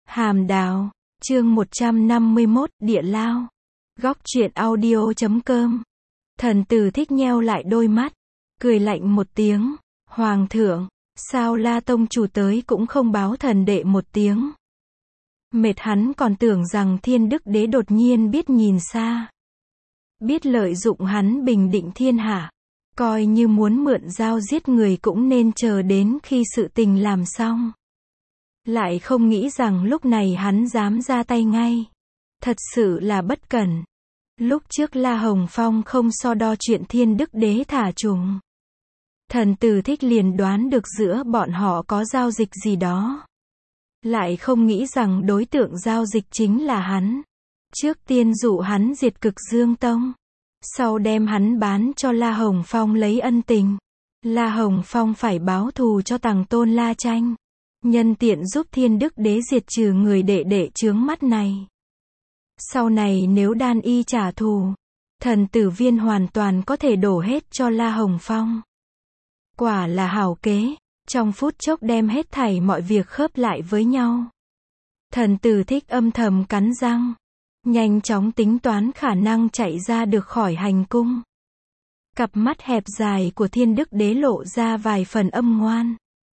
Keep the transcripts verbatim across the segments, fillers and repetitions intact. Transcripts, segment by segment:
Hàm Đào, chương một trăm năm mươi mốt, Địa Lao. Góc truyện audio chấm com. Thần Tử Thích nheo lại đôi mắt, cười lạnh một tiếng. Hoàng thượng, sao La tông chủ tới cũng không báo thần đệ một tiếng. Mệt hắn còn tưởng rằng Thiên Đức Đế đột nhiên biết nhìn xa, biết lợi dụng hắn bình định thiên hạ, coi như muốn mượn dao giết người cũng nên chờ đến khi sự tình làm xong. Lại không nghĩ rằng lúc này hắn dám ra tay ngay. Thật sự là bất cẩn. Lúc trước La Hồng Phong không so đo chuyện Thiên Đức Đế thả trùng, Thần Tử Thích liền đoán được giữa bọn họ có giao dịch gì đó. Lại không nghĩ rằng đối tượng giao dịch chính là hắn. Trước tiên dụ hắn diệt Cực Dương Tông, sau đem hắn bán cho La Hồng Phong lấy ân tình. La Hồng Phong phải báo thù cho Tằng Tôn La Tranh, nhân tiện giúp Thiên Đức Đế diệt trừ người đệ đệ chướng mắt này. Sau này nếu Đan Y trả thù, Thần Tử Viên hoàn toàn có thể đổ hết cho La Hồng Phong. Quả là hảo kế, trong phút chốc đem hết thảy mọi việc khớp lại với nhau. Thần Tử Thích âm thầm cắn răng, nhanh chóng tính toán khả năng chạy ra được khỏi hành cung. Cặp mắt hẹp dài của Thiên Đức Đế lộ ra vài phần âm ngoan.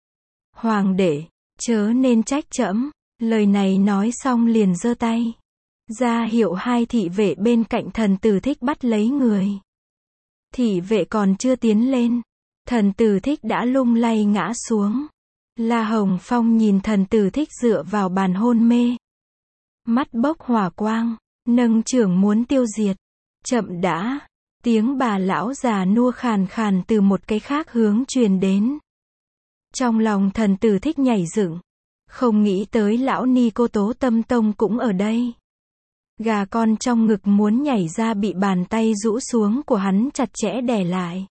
Hoàng đệ, chớ nên trách trẫm. Lời này nói xong liền giơ tay ra hiệu hai thị vệ bên cạnh Thần Tử Thích bắt lấy người. Thị vệ còn chưa tiến lên, Thần Tử Thích đã lung lay ngã xuống. La Hồng Phong nhìn Thần Tử Thích dựa vào bàn hôn mê, mắt bốc hỏa quang, nâng chưởng muốn tiêu diệt. Chậm đã, tiếng bà lão già nua khàn khàn từ một cái khác hướng truyền đến. Trong lòng Thần Tử Thích nhảy dựng, không nghĩ tới lão ni cô Tố Tâm Tông cũng ở đây. Gà con trong ngực muốn nhảy ra bị bàn tay rũ xuống của hắn chặt chẽ đè lại.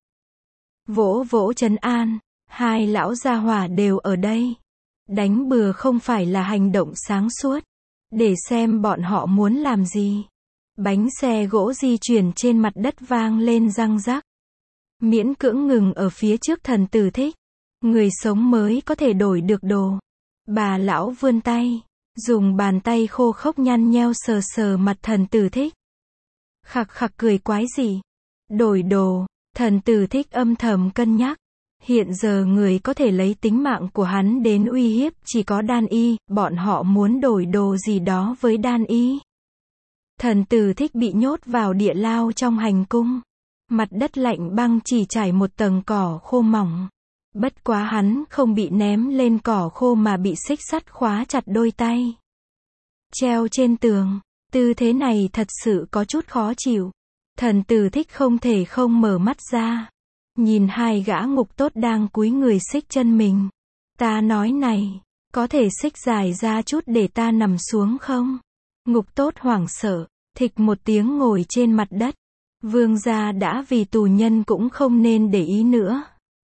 Vỗ vỗ trấn an, hai lão gia hỏa đều ở đây. Đánh bừa không phải là hành động sáng suốt. Để xem bọn họ muốn làm gì. Bánh xe gỗ di chuyển trên mặt đất vang lên răng rắc. Miễn cưỡng ngừng ở phía trước Thần Tử Thích. Người sống mới có thể đổi được đồ. Bà lão vươn tay, dùng bàn tay khô khốc nhăn nheo sờ sờ mặt Thần Tử Thích. Khặc khặc cười quái gì? Đổi đồ. Thần Tử Thích âm thầm cân nhắc. Hiện giờ người có thể lấy tính mạng của hắn đến uy hiếp chỉ có Đan Y, bọn họ muốn đổi đồ gì đó với Đan Y. Thần Tử Thích bị nhốt vào địa lao trong hành cung. Mặt đất lạnh băng chỉ trải một tầng cỏ khô mỏng. Bất quá hắn không bị ném lên cỏ khô mà bị xích sắt khóa chặt đôi tay. Treo trên tường, tư thế này thật sự có chút khó chịu. Thần Tử Thích không thể không mở mắt ra. Nhìn hai gã ngục tốt đang cúi người xích chân mình. Ta nói này, có thể xích dài ra chút để ta nằm xuống không? Ngục tốt hoảng sợ, thịch một tiếng ngồi trên mặt đất. Vương gia đã vì tù nhân cũng không nên để ý nữa.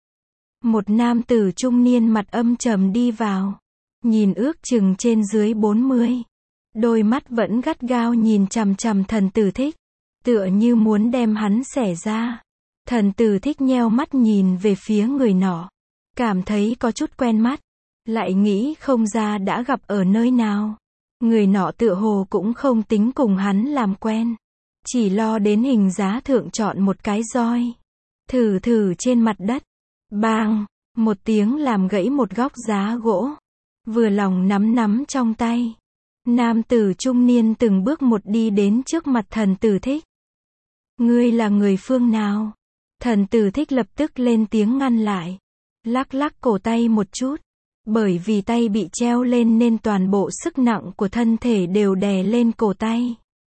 Một nam tử trung niên mặt âm trầm đi vào. Nhìn ước chừng trên dưới bốn mươi. Đôi mắt vẫn gắt gao nhìn chằm chằm Thần Tử Thích, tựa như muốn đem hắn xẻ ra. Thần Tử Thích nheo mắt nhìn về phía người nọ, cảm thấy có chút quen mắt, lại nghĩ không ra đã gặp ở nơi nào. Người nọ tựa hồ cũng không tính cùng hắn làm quen, chỉ lo đến hình giá thượng chọn một cái roi, thử thử trên mặt đất. Bang, một tiếng làm gãy một góc giá gỗ, vừa lòng nắm nắm trong tay. Nam tử trung niên từng bước một đi đến trước mặt Thần Tử Thích. Ngươi là người phương nào? Thần Tử Thích lập tức lên tiếng ngăn lại, lắc lắc cổ tay một chút. Bởi vì tay bị treo lên nên toàn bộ sức nặng của thân thể đều đè lên cổ tay.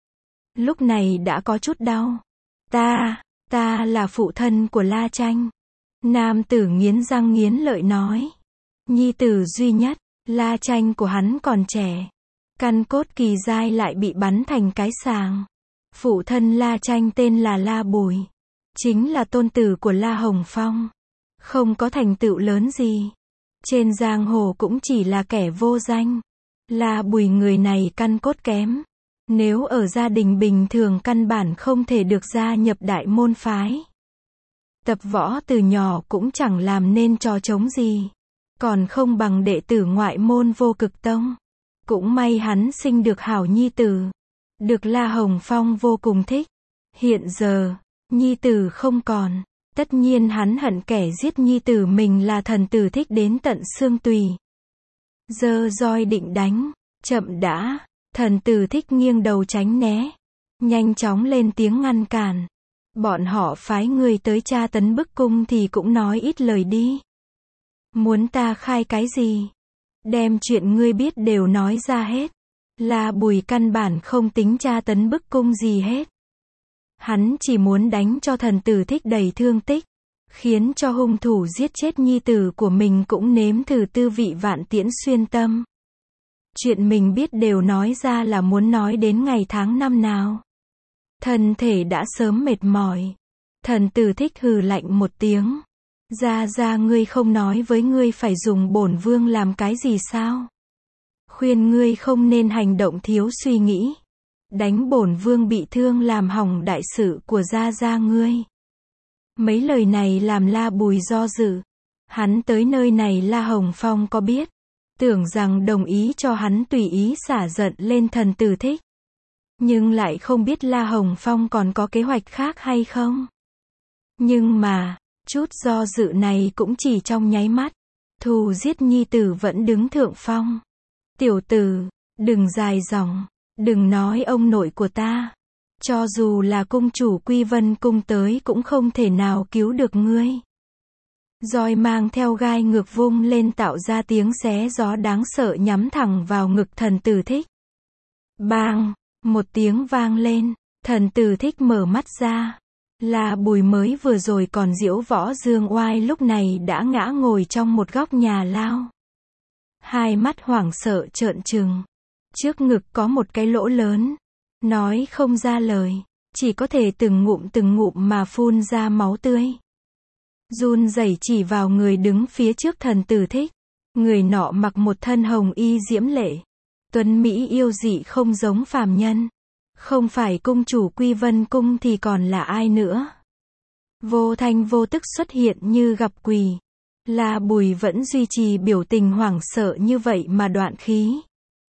Lúc này đã có chút đau. Ta, ta là phụ thân của La Tranh. Nam tử nghiến răng nghiến lợi nói. Nhi tử duy nhất, La Tranh của hắn còn trẻ. Căn cốt kỳ dai lại bị bắn thành cái sàng. Phụ thân La Tranh tên là La Bùi, chính là tôn tử của La Hồng Phong. Không có thành tựu lớn gì. Trên giang hồ cũng chỉ là kẻ vô danh. La Bùi người này căn cốt kém. Nếu ở gia đình bình thường căn bản không thể được gia nhập đại môn phái. Tập võ từ nhỏ cũng chẳng làm nên trò trống gì. Còn không bằng đệ tử ngoại môn Vô Cực Tông. Cũng may hắn sinh được hảo nhi tử. Được La Hồng Phong vô cùng thích. Hiện giờ, nhi tử không còn. Tất nhiên hắn hận kẻ giết nhi tử mình là Thần Tử Thích đến tận xương tùy. Giơ roi định đánh. Chậm đã. Thần Tử Thích nghiêng đầu tránh né. Nhanh chóng lên tiếng ngăn cản. Bọn họ phái người tới tra tấn bức cung thì cũng nói ít lời đi. Muốn ta khai cái gì? Đem chuyện ngươi biết đều nói ra hết. La Bùi căn bản không tính tra tấn bức cung gì hết. Hắn chỉ muốn đánh cho Thần Tử Thích đầy thương tích. Khiến cho hung thủ giết chết nhi tử của mình cũng nếm thử tư vị vạn tiễn xuyên tâm. Chuyện mình biết đều nói ra là muốn nói đến ngày tháng năm nào. Thân thể đã sớm mệt mỏi. Thần Tử Thích hừ lạnh một tiếng. Ra ra ngươi không nói với ngươi phải dùng bổn vương làm cái gì sao? Khuyên ngươi không nên hành động thiếu suy nghĩ. Đánh bổn vương bị thương làm hỏng đại sự của gia gia ngươi. Mấy lời này làm La Bùi do dự. Hắn tới nơi này La Hồng Phong có biết. Tưởng rằng đồng ý cho hắn tùy ý xả giận lên Thần Tử Thích. Nhưng lại không biết La Hồng Phong còn có kế hoạch khác hay không. Nhưng mà, chút do dự này cũng chỉ trong nháy mắt. Thù giết nhi tử vẫn đứng thượng phong. Tiểu tử, đừng dài dòng, đừng nói ông nội của ta. Cho dù là cung chủ Quy Vân cung tới cũng không thể nào cứu được ngươi. Roi mang theo gai ngược vung lên tạo ra tiếng xé gió đáng sợ nhắm thẳng vào ngực Thần Tử Thích. Bang! Một tiếng vang lên, Thần Tử Thích mở mắt ra. La Bùi mới vừa rồi còn diễu võ dương oai lúc này đã ngã ngồi trong một góc nhà lao. Hai mắt hoảng sợ trợn trừng. Trước ngực có một cái lỗ lớn. Nói không ra lời. Chỉ có thể từng ngụm từng ngụm mà phun ra máu tươi. Run rẩy chỉ vào người đứng phía trước Thần Tử Thích. Người nọ mặc một thân hồng y diễm lệ. Tuấn Mỹ yêu dị không giống phàm nhân. Không phải cung chủ Quy Vân cung thì còn là ai nữa. Vô thanh vô tức xuất hiện như gặp quỷ. La Bùi vẫn duy trì biểu tình hoảng sợ như vậy mà đoạn khí.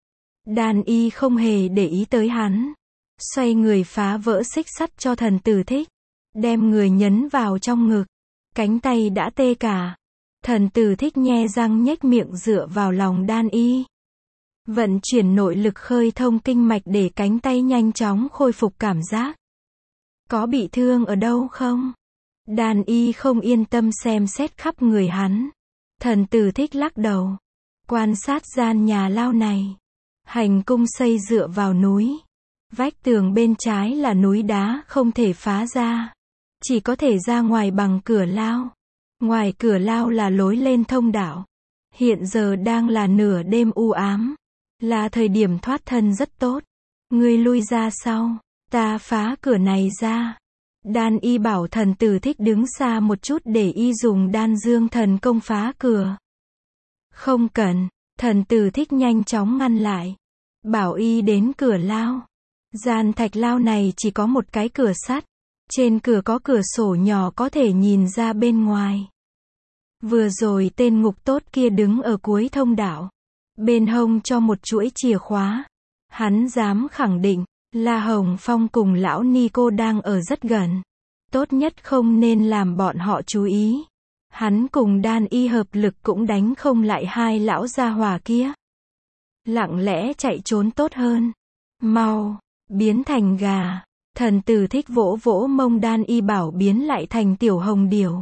Đan y không hề để ý tới hắn. Xoay người phá vỡ xích sắt cho Thần Tử Thích. Đem người nhấn vào trong ngực. Cánh tay đã tê cả. Thần Tử Thích nhe răng nhếch miệng dựa vào lòng đan y. Vận chuyển nội lực khơi thông kinh mạch để cánh tay nhanh chóng khôi phục cảm giác. Có bị thương ở đâu không? Đan y không yên tâm xem xét khắp người hắn. Thần Tử Thích lắc đầu. Quan sát gian nhà lao này. Hành cung xây dựa vào núi. Vách tường bên trái là núi đá không thể phá ra. Chỉ có thể ra ngoài bằng cửa lao. Ngoài cửa lao là lối lên thông đạo. Hiện giờ đang là nửa đêm u ám. Là thời điểm thoát thân rất tốt. Ngươi lui ra sau. Ta phá cửa này ra. Đan y bảo Thần Tử Thích đứng xa một chút để y dùng đan dương thần công phá cửa. Không cần. Thần Tử Thích nhanh chóng ngăn lại. Bảo y đến cửa lao. Gian thạch lao này chỉ có một cái cửa sắt. Trên cửa có cửa sổ nhỏ có thể nhìn ra bên ngoài. Vừa rồi tên ngục tốt kia đứng ở cuối thông đạo. Bên hông cho một chuỗi chìa khóa. Hắn dám khẳng định, La Hồng Phong cùng lão ni cô đang ở rất gần. Tốt nhất không nên làm bọn họ chú ý. Hắn cùng đan y hợp lực cũng đánh không lại hai lão gia hỏa kia. Lặng lẽ chạy trốn tốt hơn. Mau, biến thành gà. Thần Tử Thích vỗ vỗ mông đan y bảo biến lại thành tiểu hồng điểu.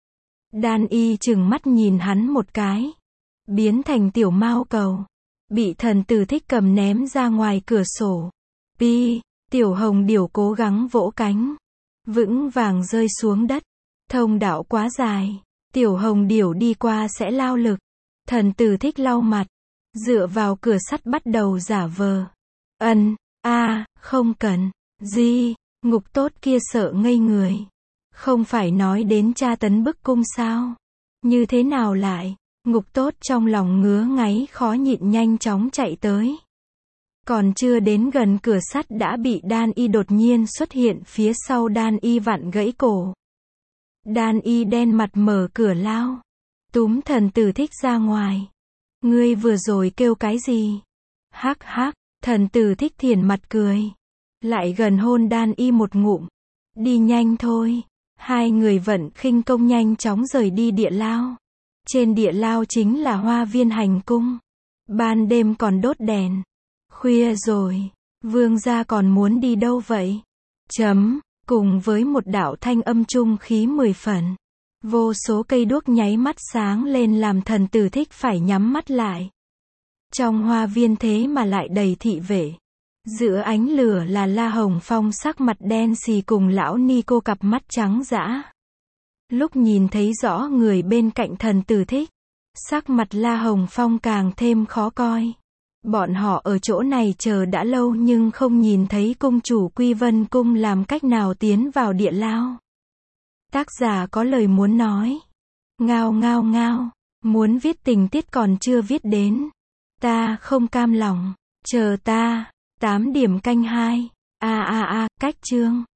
Đan y chừng mắt nhìn hắn một cái. Biến thành tiểu mao cầu. Bị Thần Tử Thích cầm ném ra ngoài cửa sổ. Pi, tiểu hồng điểu cố gắng vỗ cánh. Vững vàng rơi xuống đất. Thông đạo quá dài. Tiểu hồng điểu đi qua sẽ lao lực. Thần Tử Thích lau mặt. Dựa vào cửa sắt bắt đầu giả vờ. Ân, a, à, không cần. Gì, ngục tốt kia sợ ngây người. Không phải nói đến tra tấn bức cung sao? Như thế nào lại? Ngục tốt trong lòng ngứa ngáy khó nhịn nhanh chóng chạy tới. Còn chưa đến gần cửa sắt đã bị đan y đột nhiên xuất hiện phía sau đan y vặn gãy cổ. Đan y đen mặt mở cửa lao. Túm Thần Tử Thích ra ngoài. Ngươi vừa rồi kêu cái gì? Hắc hắc, thần tử Thích Thiền mặt cười. Lại gần hôn Đan Y một ngụm. Đi nhanh thôi. Hai người vận khinh công nhanh chóng rời đi địa lao. Trên địa lao chính là hoa viên hành cung. Ban đêm còn đốt đèn. Khuya rồi, vương gia còn muốn đi đâu vậy? Chấm, cùng với một đạo thanh âm trung khí mười phần. Vô số cây đuốc nháy mắt sáng lên làm thần tử Thích phải nhắm mắt lại. Trong hoa viên thế mà lại đầy thị vệ. Giữa ánh lửa là La Hồng Phong sắc mặt đen xì cùng lão ni cô cặp mắt trắng dã. Lúc nhìn thấy rõ người bên cạnh thần tử Thích, sắc mặt La Hồng Phong càng thêm khó coi. Bọn họ ở chỗ này chờ đã lâu nhưng không nhìn thấy cung chủ Quy Vân Cung làm cách nào tiến vào địa lao. Tác giả có lời muốn nói. Ngao ngao ngao, muốn viết tình tiết còn chưa viết đến. Ta không cam lòng, chờ ta, tám điểm canh hai. A a a, cách chương.